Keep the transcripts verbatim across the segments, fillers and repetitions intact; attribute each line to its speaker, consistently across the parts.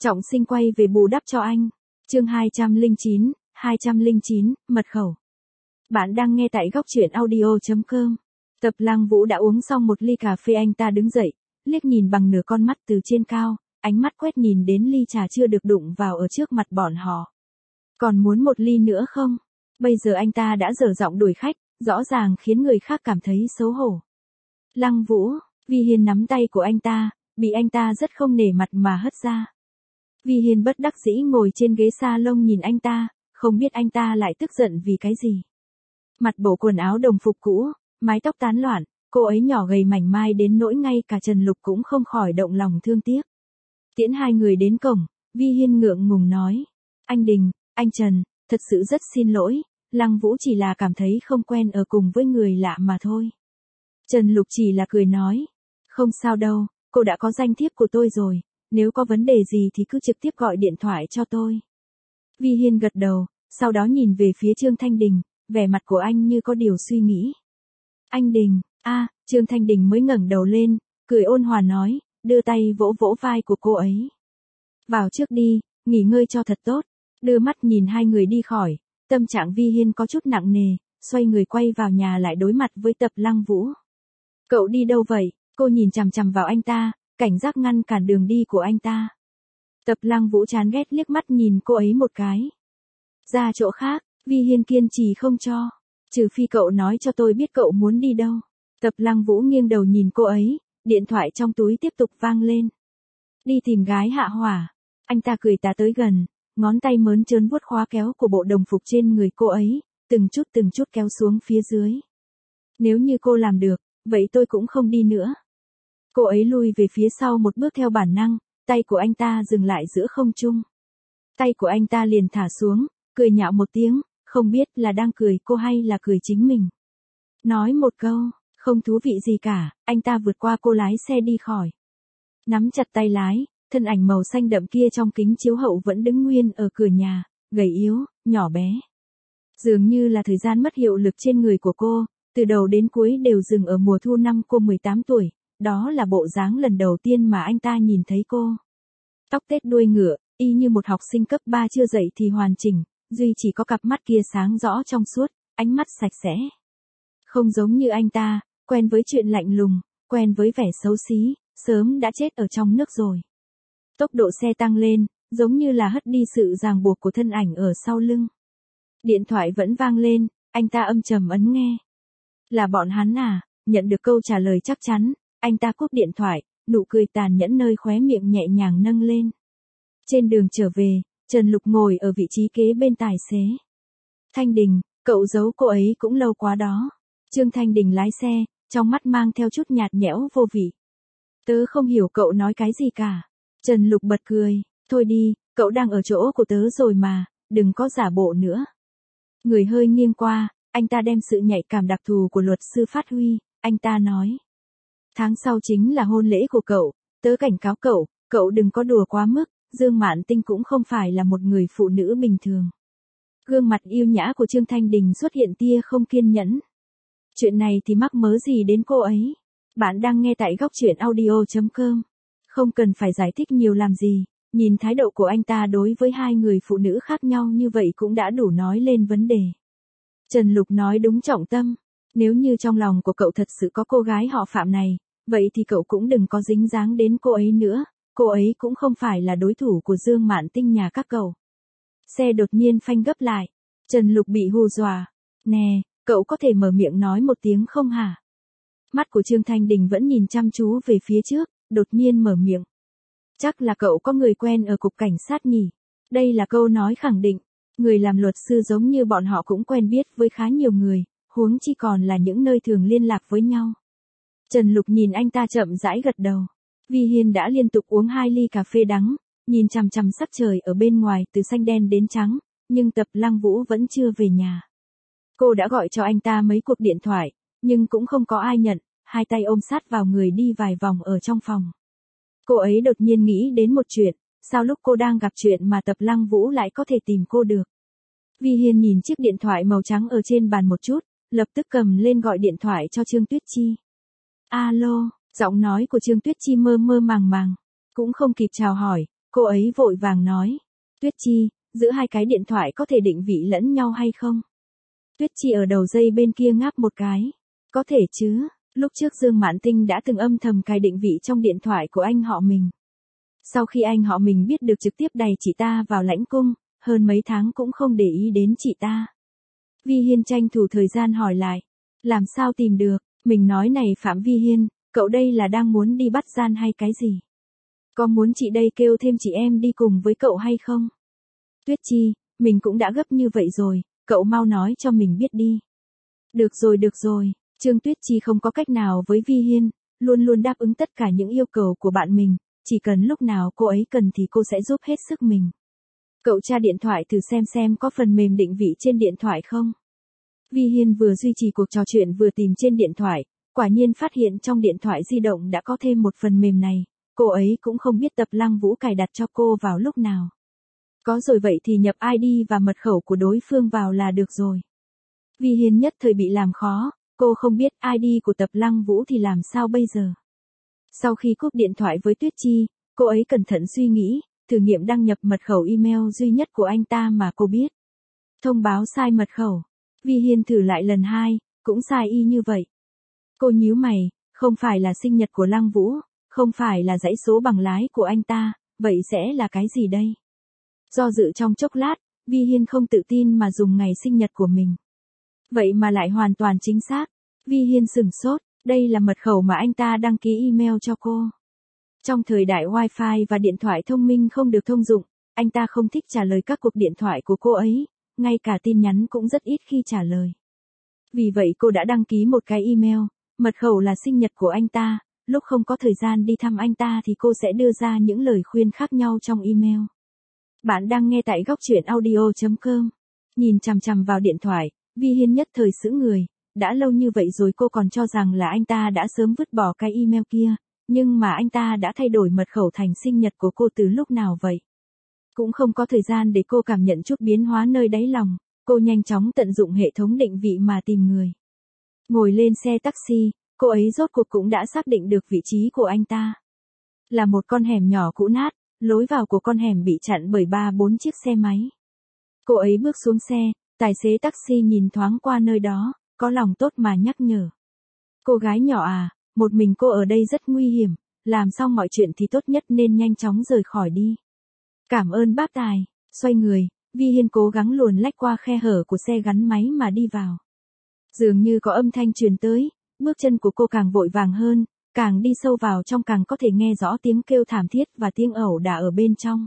Speaker 1: Trọng Sinh quay về bù đắp cho anh. Chương hai trăm lẻ chín, hai trăm lẻ chín, mật khẩu. Bạn đang nghe tại góc truyện audio chấm com. Tập Lăng Vũ đã uống xong một ly cà phê, anh ta đứng dậy, liếc nhìn bằng nửa con mắt từ trên cao, ánh mắt quét nhìn đến ly trà chưa được đụng vào ở trước mặt bọn họ. Còn muốn một ly nữa không? Bây giờ anh ta đã dở giọng đuổi khách, rõ ràng khiến người khác cảm thấy xấu hổ. Lăng Vũ, Vi Hiên nắm tay của anh ta, bị anh ta rất không nể mặt mà hất ra. Vi Hiên bất đắc dĩ ngồi trên ghế salon nhìn anh ta, không biết anh ta lại tức giận vì cái gì. Mặt bộ quần áo đồng phục cũ, mái tóc tán loạn, cô ấy nhỏ gầy mảnh mai đến nỗi ngay cả Trần Lục cũng không khỏi động lòng thương tiếc. Tiễn hai người đến cổng, Vi Hiên ngượng ngùng nói. Anh Đình, anh Trần, thật sự rất xin lỗi, Lăng Vũ chỉ là cảm thấy không quen ở cùng với người lạ mà thôi. Trần Lục chỉ là cười nói. Không sao đâu, cô đã có danh thiếp của tôi rồi, nếu có vấn đề gì thì cứ trực tiếp gọi điện thoại cho tôi. Vi Hiên gật đầu, sau đó nhìn về phía Trương Thanh Đình, vẻ mặt của anh như có điều suy nghĩ. Anh Đình, a, à, Trương Thanh Đình mới ngẩng đầu lên, cười ôn hòa nói, đưa tay vỗ vỗ vai của cô ấy. Vào trước đi, nghỉ ngơi cho thật tốt. Đưa mắt nhìn hai người đi khỏi, tâm trạng Vi Hiên có chút nặng nề, xoay người quay vào nhà lại đối mặt với Tập Lăng Vũ. Cậu đi đâu vậy? Cô nhìn chằm chằm vào anh ta, cảnh giác ngăn cản đường đi của anh ta. Tập Lăng Vũ chán ghét liếc mắt nhìn cô ấy một cái. Ra chỗ khác, Vi Hiên kiên trì không cho. Trừ phi cậu nói cho tôi biết cậu muốn đi đâu. Tập Lăng Vũ nghiêng đầu nhìn cô ấy, điện thoại trong túi tiếp tục vang lên. Đi tìm gái hạ hỏa. Anh ta cười tà tới gần, ngón tay mớn trớn vuốt khóa kéo của bộ đồng phục trên người cô ấy, từng chút từng chút kéo xuống phía dưới. Nếu như cô làm được, vậy tôi cũng không đi nữa. Cô ấy lui về phía sau một bước theo bản năng, tay của anh ta dừng lại giữa không trung. Tay của anh ta liền thả xuống, cười nhạo một tiếng, không biết là đang cười cô hay là cười chính mình. Nói một câu, không thú vị gì cả, anh ta vượt qua cô lái xe đi khỏi. Nắm chặt tay lái, thân ảnh màu xanh đậm kia trong kính chiếu hậu vẫn đứng nguyên ở cửa nhà, gầy yếu, nhỏ bé. Dường như là thời gian mất hiệu lực trên người của cô, từ đầu đến cuối đều dừng ở mùa thu năm cô mười tám tuổi. Đó là bộ dáng lần đầu tiên mà anh ta nhìn thấy cô. Tóc tết đuôi ngựa, y như một học sinh cấp ba chưa dậy thì hoàn chỉnh, duy chỉ có cặp mắt kia sáng rõ trong suốt, ánh mắt sạch sẽ. Không giống như anh ta, quen với chuyện lạnh lùng, quen với vẻ xấu xí, sớm đã chết ở trong nước rồi. Tốc độ xe tăng lên, giống như là hất đi sự ràng buộc của thân ảnh ở sau lưng. Điện thoại vẫn vang lên, anh ta âm trầm ấn nghe. Là bọn hắn à? Nhận được câu trả lời chắc chắn. Anh ta cúp điện thoại, nụ cười tàn nhẫn nơi khóe miệng nhẹ nhàng nâng lên. Trên đường trở về, Trần Lục ngồi ở vị trí kế bên tài xế. Thanh Đình, cậu giấu cô ấy cũng lâu quá đó. Trương Thanh Đình lái xe, trong mắt mang theo chút nhạt nhẽo vô vị. Tớ không hiểu cậu nói cái gì cả. Trần Lục bật cười, thôi đi, cậu đang ở chỗ của tớ rồi mà, đừng có giả bộ nữa. Người hơi nghiêng qua, anh ta đem sự nhạy cảm đặc thù của luật sư phát huy, anh ta nói. Tháng sau chính là hôn lễ của cậu, tớ cảnh cáo cậu, cậu đừng có đùa quá mức, Dương Mạn Tinh cũng không phải là một người phụ nữ bình thường. Gương mặt yêu nhã của Trương Thanh Đình xuất hiện tia không kiên nhẫn. Chuyện này thì mắc mớ gì đến cô ấy? Bạn đang nghe tại góc truyện audio chấm com. Không cần phải giải thích nhiều làm gì, nhìn thái độ của anh ta đối với hai người phụ nữ khác nhau như vậy cũng đã đủ nói lên vấn đề. Trần Lục nói đúng trọng tâm. Nếu như trong lòng của cậu thật sự có cô gái họ Phạm này, vậy thì cậu cũng đừng có dính dáng đến cô ấy nữa, cô ấy cũng không phải là đối thủ của Dương Mạn Tinh nhà các cậu. Xe đột nhiên phanh gấp lại, Trần Lục bị hù dọa. Nè, cậu có thể mở miệng nói một tiếng không hả? Mắt của Trương Thanh Đình vẫn nhìn chăm chú về phía trước, đột nhiên mở miệng. Chắc là cậu có người quen ở cục cảnh sát nhỉ? Đây là câu nói khẳng định, người làm luật sư giống như bọn họ cũng quen biết với khá nhiều người. Huống chi còn là những nơi thường liên lạc với nhau. Trần Lục nhìn anh ta chậm rãi gật đầu. Vi Hiên đã liên tục uống hai ly cà phê đắng, nhìn chằm chằm sắc trời ở bên ngoài từ xanh đen đến trắng, nhưng Tập Lăng Vũ vẫn chưa về nhà. Cô đã gọi cho anh ta mấy cuộc điện thoại, nhưng cũng không có ai nhận, hai tay ôm sát vào người đi vài vòng ở trong phòng. Cô ấy đột nhiên nghĩ đến một chuyện, sao lúc cô đang gặp chuyện mà Tập Lăng Vũ lại có thể tìm cô được. Vi Hiên nhìn chiếc điện thoại màu trắng ở trên bàn một chút, lập tức cầm lên gọi điện thoại cho Trương Tuyết Chi. Alo, giọng nói của Trương Tuyết Chi mơ mơ màng màng, cũng không kịp chào hỏi, Cô ấy vội vàng nói. Tuyết Chi, giữa hai cái điện thoại có thể định vị lẫn nhau hay không? Tuyết Chi ở đầu dây bên kia ngáp một cái. Có thể chứ, lúc trước Dương Mạn Tinh đã từng âm thầm cài định vị trong điện thoại của anh họ mình. Sau khi anh họ mình biết được trực tiếp đày chị ta vào lãnh cung, hơn mấy tháng cũng không để ý đến chị ta. Vi Hiên tranh thủ thời gian hỏi lại. Làm sao tìm được? Mình nói này Phạm Vi Hiên, cậu đây là đang muốn đi bắt gian hay cái gì? Có muốn chị đây kêu thêm chị em đi cùng với cậu hay không? Tuyết Chi, mình cũng đã gấp như vậy rồi, cậu mau nói cho mình biết đi. Được rồi được rồi, Trương Tuyết Chi không có cách nào với Vi Hiên, luôn luôn đáp ứng tất cả những yêu cầu của bạn mình, chỉ cần lúc nào cô ấy cần thì cô sẽ giúp hết sức mình. Cậu tra điện thoại thử xem xem có phần mềm định vị trên điện thoại không? Vi Hiên vừa duy trì cuộc trò chuyện vừa tìm trên điện thoại, quả nhiên phát hiện trong điện thoại di động đã có thêm một phần mềm này, cô ấy cũng không biết Tập Lăng Vũ cài đặt cho cô vào lúc nào. Có rồi vậy thì nhập i đê và mật khẩu của đối phương vào là được rồi. Vi Hiên nhất thời bị làm khó, cô không biết i đê của Tập Lăng Vũ thì làm sao bây giờ. Sau khi cúp điện thoại với Tuyết Chi, cô ấy cẩn thận suy nghĩ, thử nghiệm đăng nhập mật khẩu email duy nhất của anh ta mà cô biết. Thông báo sai mật khẩu. Vi Hiên thử lại lần hai, cũng sai y như vậy. Cô nhíu mày, không phải là sinh nhật của Lăng Vũ, không phải là dãy số bằng lái của anh ta, vậy sẽ là cái gì đây? Do dự trong chốc lát, Vi Hiên không tự tin mà dùng ngày sinh nhật của mình. Vậy mà lại hoàn toàn chính xác. Vi Hiên sửng sốt, đây là mật khẩu mà anh ta đăng ký email cho cô. Trong thời đại Wi-Fi và điện thoại thông minh không được thông dụng, anh ta không thích trả lời các cuộc điện thoại của cô ấy, ngay cả tin nhắn cũng rất ít khi trả lời. Vì vậy cô đã đăng ký một cái email, mật khẩu là sinh nhật của anh ta, lúc không có thời gian đi thăm anh ta thì cô sẽ đưa ra những lời khuyên khác nhau trong email. Bạn đang nghe tại góc truyện audio chấm com. Nhìn chằm chằm vào điện thoại, Vi Hiên nhất thời sững người, đã lâu như vậy rồi cô còn cho rằng là anh ta đã sớm vứt bỏ cái email kia, nhưng mà anh ta đã thay đổi mật khẩu thành sinh nhật của cô từ lúc nào vậy? Cũng không có thời gian để cô cảm nhận chút biến hóa nơi đáy lòng, cô nhanh chóng tận dụng hệ thống định vị mà tìm người. Ngồi lên xe taxi, cô ấy rốt cuộc cũng đã xác định được vị trí của anh ta. Là một con hẻm nhỏ cũ nát, lối vào của con hẻm bị chặn bởi ba bốn chiếc xe máy. Cô ấy bước xuống xe, tài xế taxi nhìn thoáng qua nơi đó, có lòng tốt mà nhắc nhở. Cô gái nhỏ à, một mình cô ở đây rất nguy hiểm, làm xong mọi chuyện thì tốt nhất nên nhanh chóng rời khỏi đi. Cảm ơn bác tài, xoay người, Vi Hiên cố gắng luồn lách qua khe hở của xe gắn máy mà đi vào. Dường như có âm thanh truyền tới, bước chân của cô càng vội vàng hơn, càng đi sâu vào trong càng có thể nghe rõ tiếng kêu thảm thiết và tiếng ẩu đả ở bên trong.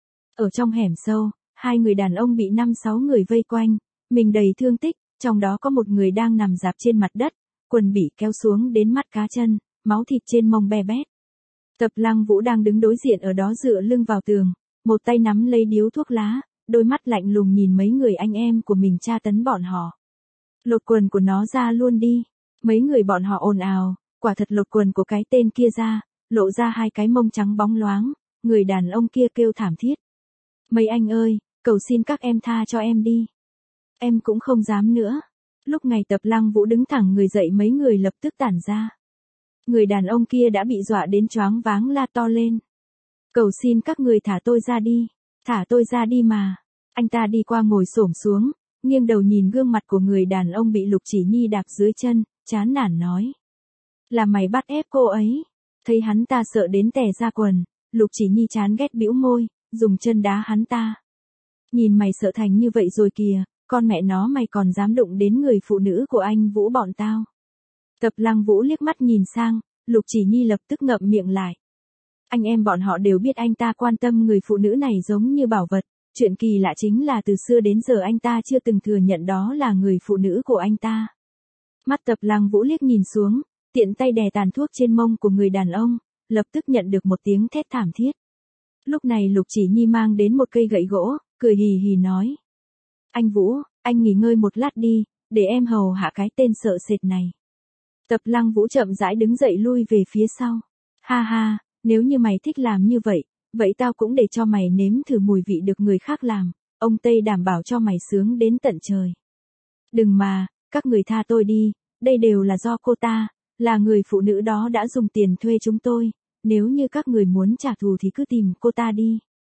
Speaker 1: Ở trong hẻm sâu, hai người đàn ông bị năm sáu người vây quanh, mình đầy thương tích, trong đó có một người đang nằm rạp trên mặt đất, quần bị kéo xuống đến mắt cá chân, máu thịt trên mông be bét. Tập Lăng Vũ đang đứng đối diện ở đó dựa lưng vào tường, một tay nắm lấy điếu thuốc lá, đôi mắt lạnh lùng nhìn mấy người anh em của mình tra tấn bọn họ. Lột quần của nó ra luôn đi. Mấy người bọn họ ồn ào, quả thật lột quần của cái tên kia ra, lộ ra hai cái mông trắng bóng loáng, người đàn ông kia kêu thảm thiết. Mấy anh ơi, cầu xin các em tha cho em đi. Em cũng không dám nữa. Lúc này Tập Lăng Vũ đứng thẳng người dậy, mấy người lập tức tản ra. Người đàn ông kia đã bị dọa đến choáng váng la to lên. Cầu xin các người thả tôi ra đi, thả tôi ra đi mà. Anh ta đi qua ngồi xổm xuống, nghiêng đầu nhìn gương mặt của người đàn ông bị Lục Chỉ Nhi đạp dưới chân, chán nản nói. Là mày bắt ép cô ấy. Thấy hắn ta sợ đến tè ra quần, Lục Chỉ Nhi chán ghét bĩu môi, dùng chân đá hắn ta. Nhìn mày sợ thành như vậy rồi kìa, con mẹ nó mày còn dám đụng đến người phụ nữ của anh Vũ bọn tao. Tập Lăng Vũ liếc mắt nhìn sang, Lục Chỉ Nhi lập tức ngậm miệng lại. Anh em bọn họ đều biết anh ta quan tâm người phụ nữ này giống như bảo vật, chuyện kỳ lạ chính là từ xưa đến giờ anh ta chưa từng thừa nhận đó là người phụ nữ của anh ta. Mắt Tập Lăng Vũ liếc nhìn xuống, tiện tay đè tàn thuốc trên mông của người đàn ông, lập tức nhận được một tiếng thét thảm thiết. Lúc này Lục Chỉ Nhi mang đến một cây gậy gỗ, cười hì hì nói. Anh Vũ, anh nghỉ ngơi một lát đi, để em hầu hạ cái tên sợ sệt này. Tập Lăng Vũ chậm rãi đứng dậy lui về phía sau. Ha ha, nếu như mày thích làm như vậy, vậy tao cũng để cho mày nếm thử mùi vị được người khác làm, ông Tây đảm bảo cho mày sướng đến tận trời. Đừng mà, các người tha tôi đi, đây đều là do cô ta, là người phụ nữ đó đã dùng tiền thuê chúng tôi, nếu như các người muốn trả thù thì cứ tìm cô ta đi.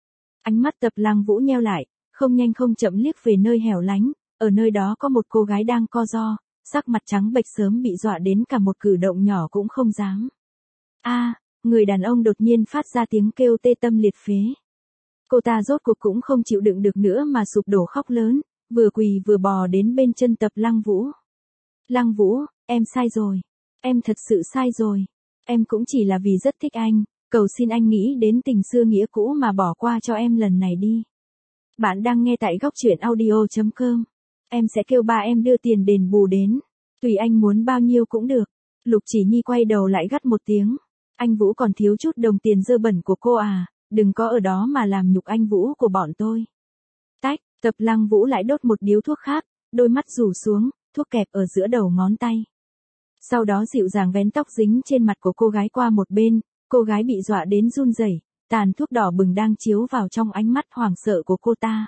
Speaker 1: Ánh mắt Tập Lăng Vũ nheo lại, không nhanh không chậm liếc về nơi hẻo lánh, ở nơi đó có một cô gái đang co ro, sắc mặt trắng bệch sớm bị dọa đến cả một cử động nhỏ cũng không dám. A, người đàn ông đột nhiên phát ra tiếng kêu tê tâm liệt phế. Cô ta rốt cuộc cũng không chịu đựng được nữa mà sụp đổ khóc lớn, vừa quỳ vừa bò đến bên chân Tập Lăng Vũ. Lăng Vũ, em sai rồi. Em thật sự sai rồi. Em cũng chỉ là vì rất thích anh, cầu xin anh nghĩ đến tình xưa nghĩa cũ mà bỏ qua cho em lần này đi. Bạn đang nghe tại góc truyện audio chấm com. Em sẽ kêu ba em đưa tiền đền bù đến. Tùy anh muốn bao nhiêu cũng được. Lục Chỉ Nhi quay đầu lại gắt một tiếng. Anh Vũ còn thiếu chút đồng tiền dơ bẩn của cô à, đừng có ở đó mà làm nhục anh Vũ của bọn tôi. Tách, Tập Lăng Vũ lại đốt một điếu thuốc khác, đôi mắt rủ xuống, thuốc kẹp ở giữa đầu ngón tay. Sau đó dịu dàng vén tóc dính trên mặt của cô gái qua một bên, cô gái bị dọa đến run rẩy, tàn thuốc đỏ bừng đang chiếu vào trong ánh mắt hoảng sợ của cô ta.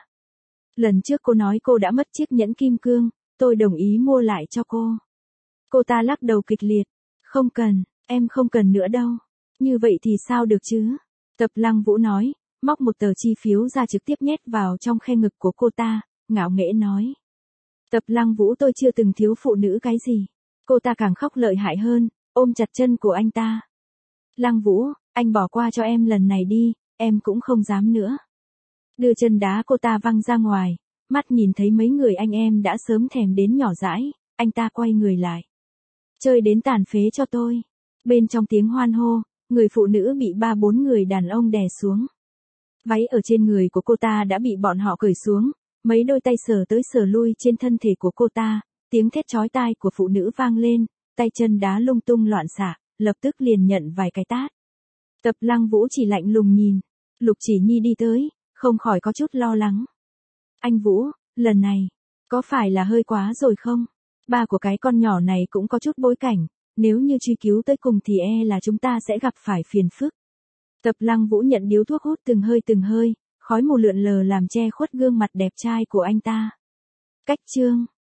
Speaker 1: Lần trước cô nói cô đã mất chiếc nhẫn kim cương, tôi đồng ý mua lại cho cô. Cô ta lắc đầu kịch liệt, không cần, em không cần nữa đâu. Như vậy thì sao được chứ? Tập Lăng Vũ nói, móc một tờ chi phiếu ra trực tiếp nhét vào trong khe ngực của cô ta, ngạo nghễ nói. Tập Lăng Vũ tôi chưa từng thiếu phụ nữ cái gì. Cô ta càng khóc lợi hại hơn, ôm chặt chân của anh ta. Lăng Vũ, anh bỏ qua cho em lần này đi, em cũng không dám nữa. Đưa chân đá cô ta văng ra ngoài, mắt nhìn thấy mấy người anh em đã sớm thèm đến nhỏ dãi, anh ta quay người lại. Chơi đến tàn phế cho tôi. Bên trong tiếng hoan hô, người phụ nữ bị ba bốn người đàn ông đè xuống. Váy ở trên người của cô ta đã bị bọn họ cởi xuống, mấy đôi tay sờ tới sờ lui trên thân thể của cô ta, tiếng thét chói tai của phụ nữ vang lên, tay chân đá lung tung loạn xạ, lập tức liền nhận vài cái tát. Tập Lăng Vũ chỉ lạnh lùng nhìn, Lục Chỉ Nhi đi tới, không khỏi có chút lo lắng. Anh Vũ, lần này, có phải là hơi quá rồi không? Ba của cái con nhỏ này cũng có chút bối cảnh, nếu như truy cứu tới cùng thì e là chúng ta sẽ gặp phải phiền phức. Tập Lăng Vũ nhận điếu thuốc hút từng hơi từng hơi, khói mù lượn lờ làm che khuất gương mặt đẹp trai của anh ta. Cách chương